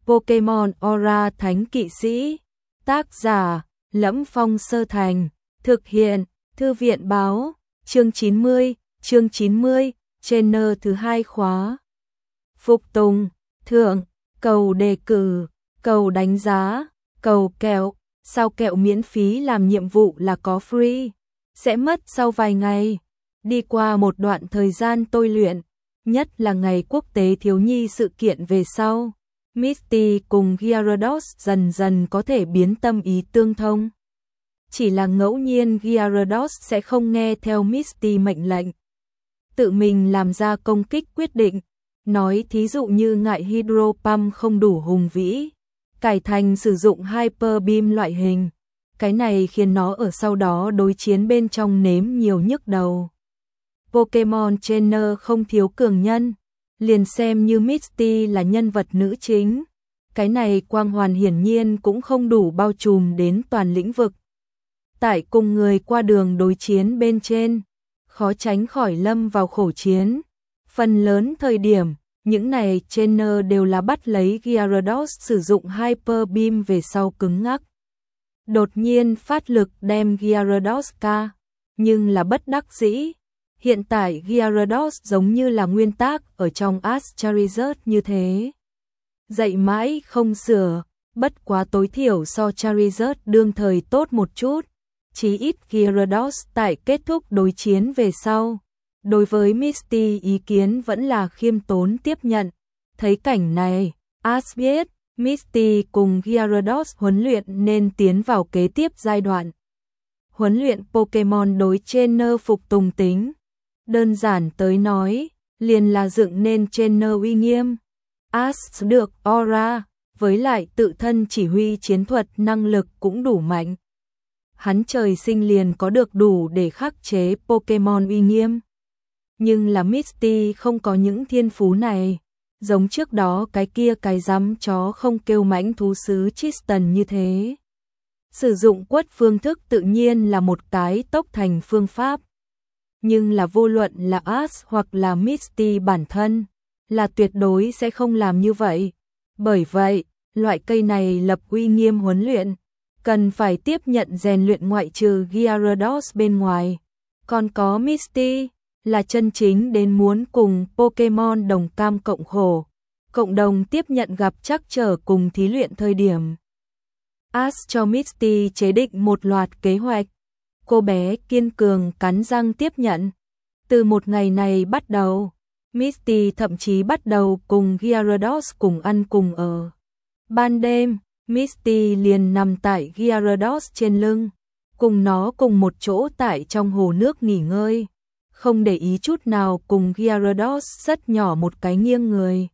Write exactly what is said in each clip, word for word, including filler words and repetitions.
Pokemon Aura Thánh Kỵ Sĩ. Tác giả: Lẫm Phong Sơ Thành. Thực hiện: Thư viện báo. Chương chín mươi, chương chín mươi, trainer thứ hai khóa. Phục tùng, thưởng, cầu đề cử, cầu đánh giá, cầu kẹo. Sao kẹo miễn phí làm nhiệm vụ là có free, sẽ mất sau vài ngày. Đi qua một đoạn thời gian tôi luyện, nhất là ngày quốc tế thiếu nhi sự kiện về sau, Misty cùng Gyarados dần dần có thể biến tâm ý tương thông. Chỉ là ngẫu nhiên Gyarados sẽ không nghe theo Misty mệnh lệnh, tự mình làm ra công kích quyết định, nói thí dụ như ngại Hydro Pump không đủ hùng vĩ, cải thành sử dụng Hyper Beam loại hình. Cái này khiến nó ở sau đó đối chiến bên trong nếm nhiều nhức đầu. Pokemon Trainer không thiếu cường nhân, liền xem như Misty là nhân vật nữ chính. Cái này quang hoàn hiển nhiên cũng không đủ bao trùm đến toàn lĩnh vực. Tại cùng người qua đường đối chiến bên trên, khó tránh khỏi lâm vào khổ chiến. Phần lớn thời điểm, những này trainer đều là bắt lấy Gyarados sử dụng Hyper Beam về sau cứng ngắc. Đột nhiên phát lực đem Gyarados ca, nhưng là bất đắc dĩ. Hiện tại Gyarados giống như là nguyên tác ở trong Ash Charizard như thế. Dạy mãi không sửa, bất quá tối thiểu so Charizard đương thời tốt một chút. Chí ít Gyarados tại kết thúc đối chiến về sau, đối với Misty ý kiến vẫn là khiêm tốn tiếp nhận. Thấy cảnh này, Ash biết Misty cùng Gyarados huấn luyện nên tiến vào kế tiếp giai đoạn. Huấn luyện Pokemon đối trainer phục tùng tính. Đơn giản tới nói, liền là dựng nên trainer uy nghiêm. Ash được Aura, với lại tự thân chỉ huy chiến thuật năng lực cũng đủ mạnh. Hắn trời sinh liền có được đủ để khắc chế Pokemon uy nghiêm. Nhưng là Misty không có những thiên phú này, giống trước đó cái kia cái dám chó không kêu mãnh thú sứ Tristan như thế. Sử dụng quất phương thức tự nhiên là một cái tốc thành phương pháp. Nhưng là vô luận là Ash hoặc là Misty bản thân, là tuyệt đối sẽ không làm như vậy. Bởi vậy, loại cây này lập uy nghiêm huấn luyện, cần phải tiếp nhận rèn luyện ngoại trừ Gyarados bên ngoài. Còn có Misty, là chân chính đến muốn cùng Pokemon đồng cam cộng khổ, cộng đồng tiếp nhận gặp trắc trở cùng thí luyện thời điểm. Ash cho Misty chế định một loạt kế hoạch. Cô bé kiên cường cắn răng tiếp nhận. Từ một ngày này bắt đầu, Misty thậm chí bắt đầu cùng Gyarados cùng ăn cùng ở. Ban đêm, Misty liền nằm tại Gyarados trên lưng, cùng nó cùng một chỗ tại trong hồ nước nghỉ ngơi, không để ý chút nào cùng Gyarados rất nhỏ một cái nghiêng người.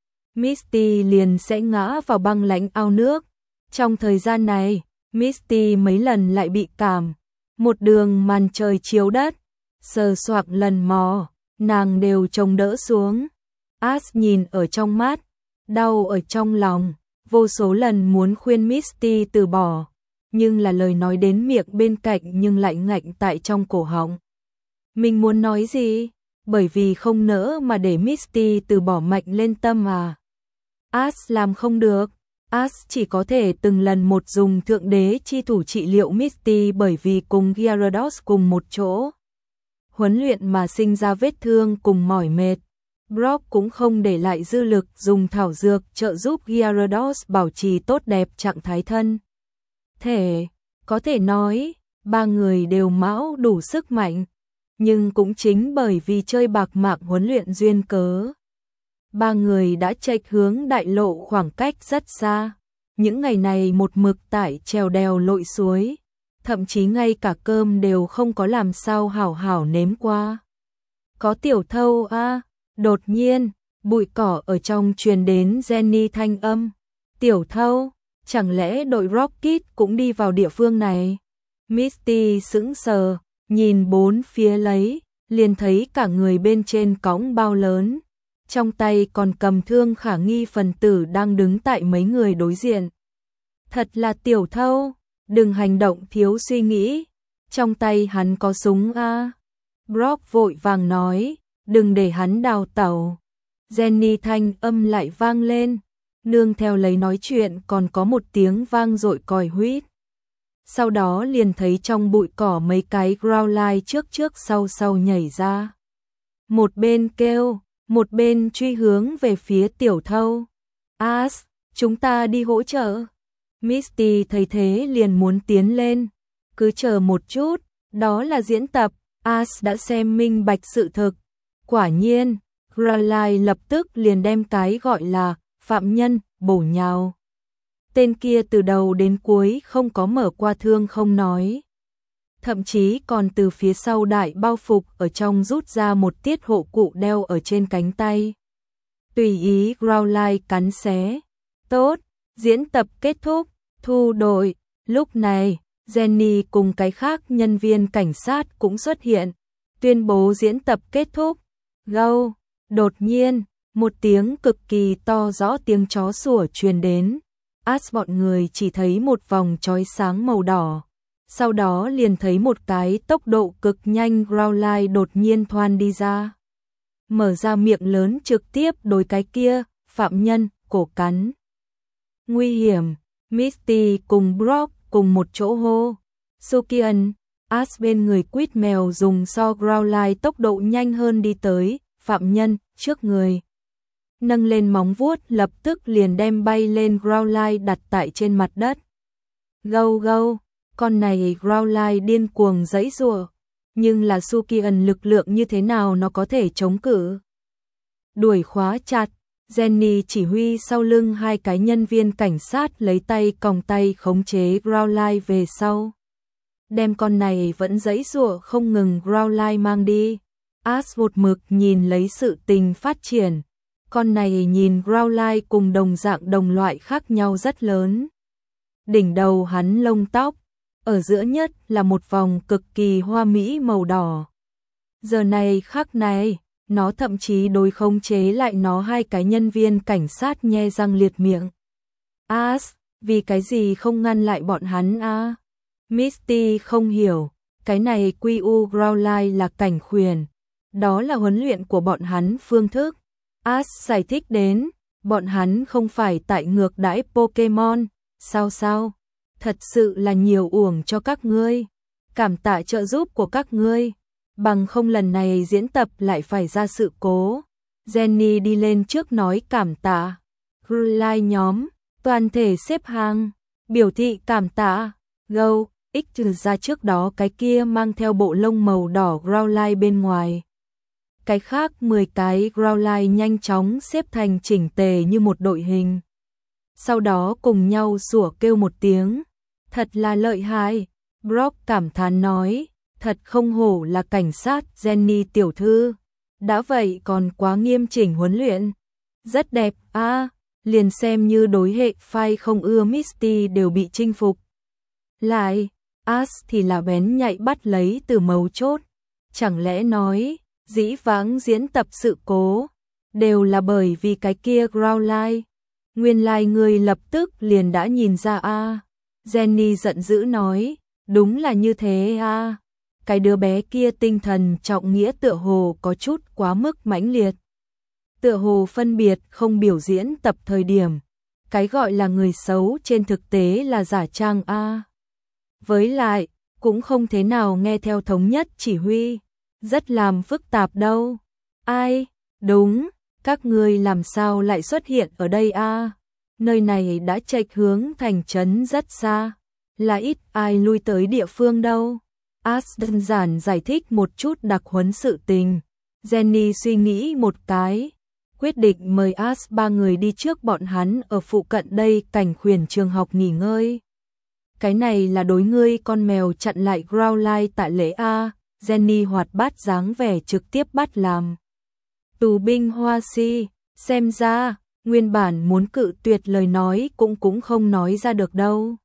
Misty liền sẽ ngã vào băng lãnh ao nước. Trong thời gian này, Misty mấy lần lại bị cảm. Một đường màn trời chiếu đất, sờ soạng lần mò, nàng đều trông đỡ xuống. Ash nhìn ở trong mắt, đau ở trong lòng, vô số lần muốn khuyên Misty từ bỏ, nhưng là lời nói đến miệng bên cạnh nhưng lại ngạnh tại trong cổ họng. Mình muốn nói gì? Bởi vì không nỡ mà để Misty từ bỏ mạnh lên tâm à. Ash làm không được. Ash chỉ có thể từng lần một dùng thượng đế chi thủ trị liệu Misty bởi vì cùng Gyarados cùng một chỗ. Huấn luyện mà sinh ra vết thương cùng mỏi mệt. Brock cũng không để lại dư lực dùng thảo dược trợ giúp Gyarados bảo trì tốt đẹp trạng thái thân. Thể, có thể nói, ba người đều mão đủ sức mạnh. Nhưng cũng chính bởi vì chơi bạc mạng huấn luyện duyên cớ, ba người đã chệch hướng đại lộ khoảng cách rất xa. Những ngày này một mực tại trèo đèo lội suối, thậm chí ngay cả cơm đều không có làm sao hảo hảo nếm qua. Có tiểu thâu a à, đột nhiên, bụi cỏ ở trong truyền đến Jenny thanh âm. Tiểu thâu, chẳng lẽ đội Rocket cũng đi vào địa phương này? Misty sững sờ, nhìn bốn phía lấy, liền thấy cả người bên trên cõng bao lớn. Trong tay còn cầm thương khả nghi phần tử đang đứng tại mấy người đối diện. Thật là tiểu thâu, đừng hành động thiếu suy nghĩ, trong tay hắn có súng a. À. Brock vội vàng nói, đừng để hắn đào tẩu. Jenny thanh âm lại vang lên, nương theo lấy nói chuyện còn có một tiếng vang dội còi huýt. Sau đó liền thấy trong bụi cỏ mấy cái Growlithe trước trước sau sau nhảy ra. Một bên kêu, một bên truy hướng về phía tiểu thâu. Ash, chúng ta đi hỗ trợ. Misty thấy thế liền muốn tiến lên. Cứ chờ một chút, đó là diễn tập, Ash đã xem minh bạch sự thực. Quả nhiên, Growlithe lập tức liền đem cái gọi là phạm nhân bổ nhào. Tên kia từ đầu đến cuối không có mở qua thương không nói. Thậm chí còn từ phía sau đại bao phục ở trong rút ra một tiết hộ cụ đeo ở trên cánh tay. Tùy ý Growlithe cắn xé. Tốt, diễn tập kết thúc, thu đội. Lúc này, Jenny cùng cái khác nhân viên cảnh sát cũng xuất hiện, tuyên bố diễn tập kết thúc. Go, đột nhiên, một tiếng cực kỳ to rõ tiếng chó sủa truyền đến. Ash bọn người chỉ thấy một vòng chói sáng màu đỏ. Sau đó liền thấy một cái tốc độ cực nhanh Growlithe đột nhiên thoăn đi ra. Mở ra miệng lớn trực tiếp đối cái kia, phạm nhân, cổ cắn. Nguy hiểm, Misty cùng Brock cùng một chỗ hô. Sukian, Ash bên người quýt mèo dùng so Growlithe tốc độ nhanh hơn đi tới, phạm nhân, trước người. Nâng lên móng vuốt lập tức liền đem bay lên Growlithe đặt tại trên mặt đất. Gâu gâu, con này Growlithe điên cuồng giãy giụa, nhưng là Sukian lực lượng như thế nào nó có thể chống cự. Đuổi khóa chặt, Jenny chỉ huy sau lưng hai cái nhân viên cảnh sát lấy tay còng tay khống chế Growlithe về sau. Đem con này vẫn giãy giụa không ngừng Growlithe mang đi. Ash một mực nhìn lấy sự tình phát triển. Con này nhìn Growlithe cùng đồng dạng đồng loại khác nhau rất lớn. Đỉnh đầu hắn lông tóc, ở giữa nhất là một vòng cực kỳ hoa mỹ màu đỏ. Giờ này khắc này, nó thậm chí đối khống chế lại nó hai cái nhân viên cảnh sát nhe răng liệt miệng. Ash, vì cái gì không ngăn lại bọn hắn a? À? Misty không hiểu, cái này quy u Growlithe là cảnh khuyển, đó là huấn luyện của bọn hắn phương thức. Ash giải thích đến, bọn hắn không phải tại ngược đãi Pokemon, sao sao? Thật sự là nhiều uổng cho các ngươi, cảm tạ trợ giúp của các ngươi, bằng không lần này diễn tập lại phải ra sự cố. Jenny đi lên trước nói cảm tạ. Growlithe nhóm, toàn thể xếp hàng, biểu thị cảm tạ. Go, X trừ ra trước đó cái kia mang theo bộ lông màu đỏ Growlithe bên ngoài. Cái khác mười cái Growlithe nhanh chóng xếp thành chỉnh tề như một đội hình. Sau đó cùng nhau sủa kêu một tiếng. Thật là lợi hại, Brock cảm thán nói, thật không hổ là cảnh sát Jenny tiểu thư. Đã vậy còn quá nghiêm chỉnh huấn luyện. Rất đẹp, a à, liền xem như đối hệ phai không ưa Misty đều bị chinh phục. Lại, Ash thì là bén nhạy bắt lấy từ mấu chốt. Chẳng lẽ nói, dĩ vãng diễn tập sự cố, đều là bởi vì cái kia Growlithe. Nguyên lai người lập tức liền đã nhìn ra a. À. Jenny giận dữ nói, đúng là như thế a. À. Cái đứa bé kia tinh thần trọng nghĩa tựa hồ có chút quá mức mãnh liệt. Tựa hồ phân biệt không biểu diễn tập thời điểm. Cái gọi là người xấu trên thực tế là giả trang a. À. Với lại, cũng không thế nào nghe theo thống nhất chỉ huy. Rất làm phức tạp đâu. Ai? Đúng, các ngươi làm sao lại xuất hiện ở đây a? À? Nơi này đã chệch hướng thành trấn rất xa, là ít ai lui tới địa phương đâu. Ash đơn giản giải thích một chút đặc huấn sự tình. Jenny suy nghĩ một cái, quyết định mời Ash ba người đi trước bọn hắn ở phụ cận đây cảnh khuyển trường học nghỉ ngơi. Cái này là đối ngươi con mèo chặn lại Growlithe tại lễ a. Jenny hoạt bát dáng vẻ trực tiếp bắt làm. Tù binh Hoa Si, xem ra, nguyên bản muốn cự tuyệt lời nói cũng cũng không nói ra được đâu.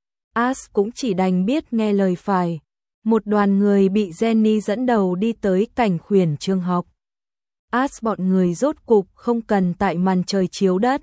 Ash cũng chỉ đành biết nghe lời phải. Một đoàn người bị Jenny dẫn đầu đi tới cảnh khuyển trường học. Ash bọn người rốt cục không cần tại màn trời chiếu đất.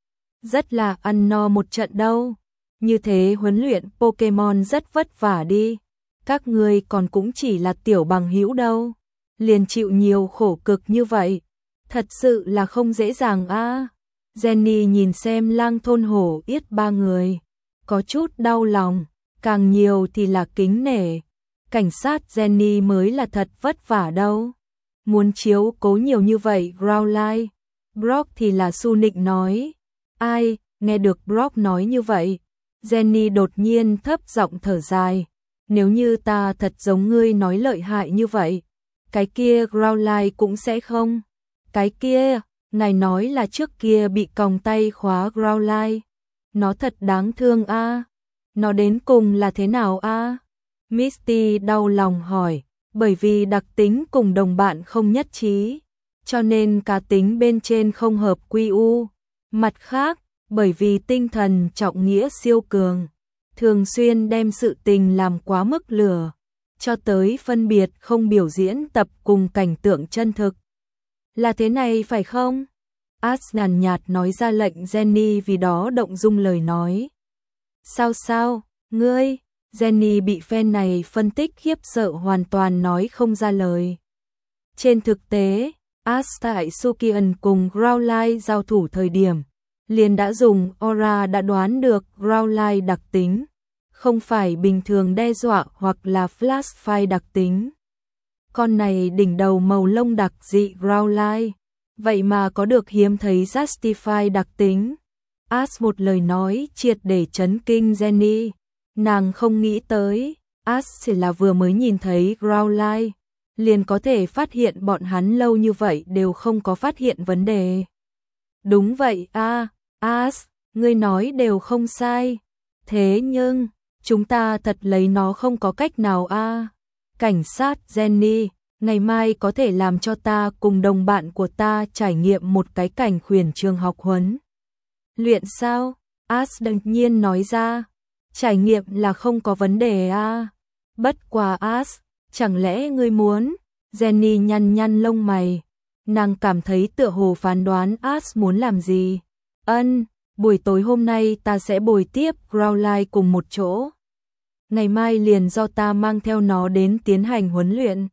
Rất là ăn no một trận đâu. Như thế huấn luyện Pokemon rất vất vả đi. Các ngươi còn cũng chỉ là tiểu bằng hữu đâu. Liền chịu nhiều khổ cực như vậy. Thật sự là không dễ dàng a. À. Jenny nhìn xem Lang Thôn Hổ Yết ba người, có chút đau lòng, càng nhiều thì là kính nể. Cảnh sát Jenny mới là thật vất vả đâu. Muốn chiếu cố nhiều như vậy Growlithe. Brock thì là su nịnh nói. Ai, nghe được Brock nói như vậy. Jenny đột nhiên thấp giọng thở dài. Nếu như ta thật giống ngươi nói lợi hại như vậy, cái kia Growlithe cũng sẽ không. Cái kia, ngài nói là trước kia bị còng tay khóa Growlithe. Nó thật đáng thương a. À. Nó đến cùng là thế nào a? À? Misty đau lòng hỏi, bởi vì đặc tính cùng đồng bạn không nhất trí, cho nên cá tính bên trên không hợp quy u. Mặt khác, bởi vì tinh thần trọng nghĩa siêu cường, thường xuyên đem sự tình làm quá mức lửa, cho tới phân biệt không biểu diễn tập cùng cảnh tượng chân thực. Là thế này phải không? Ash nhàn nhạt nói ra lệnh Jenny vì đó động dung lời nói. Sao sao, ngươi? Jenny bị fan này phân tích khiếp sợ hoàn toàn nói không ra lời. Trên thực tế, Ash tại Sukian cùng Growlithe giao thủ thời điểm, liền đã dùng aura đã đoán được Growlithe đặc tính, không phải bình thường đe dọa hoặc là flash fire đặc tính. Con này đỉnh đầu màu lông đặc dị Growlithe, vậy mà có được hiếm thấy Justify đặc tính. Ash một lời nói triệt để chấn kinh Jenny. Nàng không nghĩ tới, Ash chỉ là vừa mới nhìn thấy Growlithe, liền có thể phát hiện bọn hắn lâu như vậy đều không có phát hiện vấn đề. Đúng vậy a, à, Ash, ngươi nói đều không sai. Thế nhưng, chúng ta thật lấy nó không có cách nào a. À. Cảnh sát Jenny, ngày mai có thể làm cho ta cùng đồng bạn của ta trải nghiệm một cái cảnh khuyển trường học huấn luyện sao? Ash đột nhiên nói ra. Trải nghiệm là không có vấn đề a. À. Bất quá Ash, chẳng lẽ ngươi muốn? Jenny nhăn nhăn lông mày. Nàng cảm thấy tựa hồ phán đoán Ash muốn làm gì. Ân, buổi tối hôm nay ta sẽ bồi tiếp Growlithe cùng một chỗ. Ngày mai liền do ta mang theo nó đến tiến hành huấn luyện.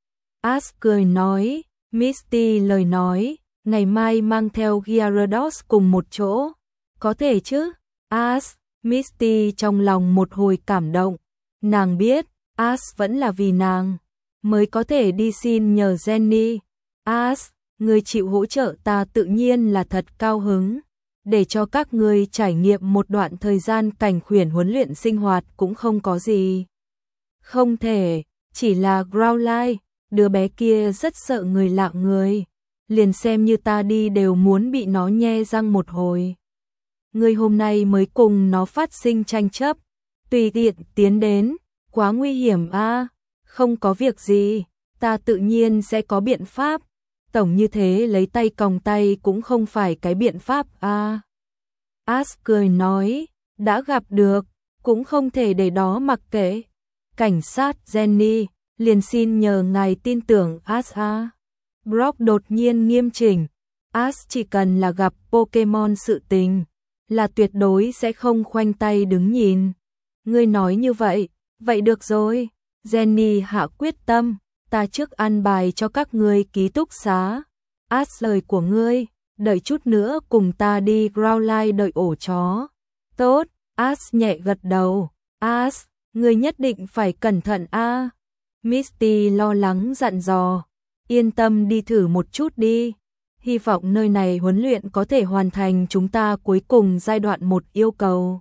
Ash cười nói, Misty lời nói, ngày mai mang theo Gyarados cùng một chỗ. Có thể chứ? Ash, Misty trong lòng một hồi cảm động. Nàng biết, Ash vẫn là vì nàng mới có thể đi xin nhờ Jenny. Ash, người chịu hỗ trợ ta tự nhiên là thật cao hứng. Để cho các người trải nghiệm một đoạn thời gian cảnh khuyển huấn luyện sinh hoạt cũng không có gì. Không thể, chỉ là Growlithe, đứa bé kia rất sợ người lạ người. Liền xem như ta đi đều muốn bị nó nhe răng một hồi. Người hôm nay mới cùng nó phát sinh tranh chấp, tùy tiện tiến đến, quá nguy hiểm a. À? Không có việc gì, ta tự nhiên sẽ có biện pháp. Tổng như thế lấy tay còng tay cũng không phải cái biện pháp a. À? Ash cười nói, đã gặp được, cũng không thể để đó mặc kệ. Cảnh sát Jenny, liền xin nhờ ngài tin tưởng Ash a. À? Brock đột nhiên nghiêm chỉnh, Ash chỉ cần là gặp Pokemon sự tình, là tuyệt đối sẽ không khoanh tay đứng nhìn. Ngươi nói như vậy, vậy được rồi. Jenny hạ quyết tâm, ta trước ăn bài cho các ngươi ký túc xá. Ash lời của ngươi, đợi chút nữa cùng ta đi Growlithe đợi ổ chó. Tốt, Ash nhẹ gật đầu. Ash, ngươi nhất định phải cẩn thận a. À. Misty lo lắng dặn dò, yên tâm đi thử một chút đi. Hy vọng nơi này huấn luyện có thể hoàn thành chúng ta cuối cùng giai đoạn một yêu cầu.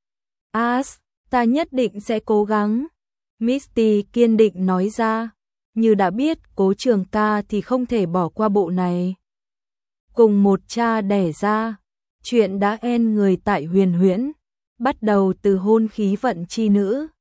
Ash, ta nhất định sẽ cố gắng. Misty kiên định nói ra, như đã biết Cố Trường Ca thì không thể bỏ qua bộ này. Cùng một cha đẻ ra, chuyện đã end người tại Huyền Huyễn, bắt đầu từ hôn khí vận chi nữ.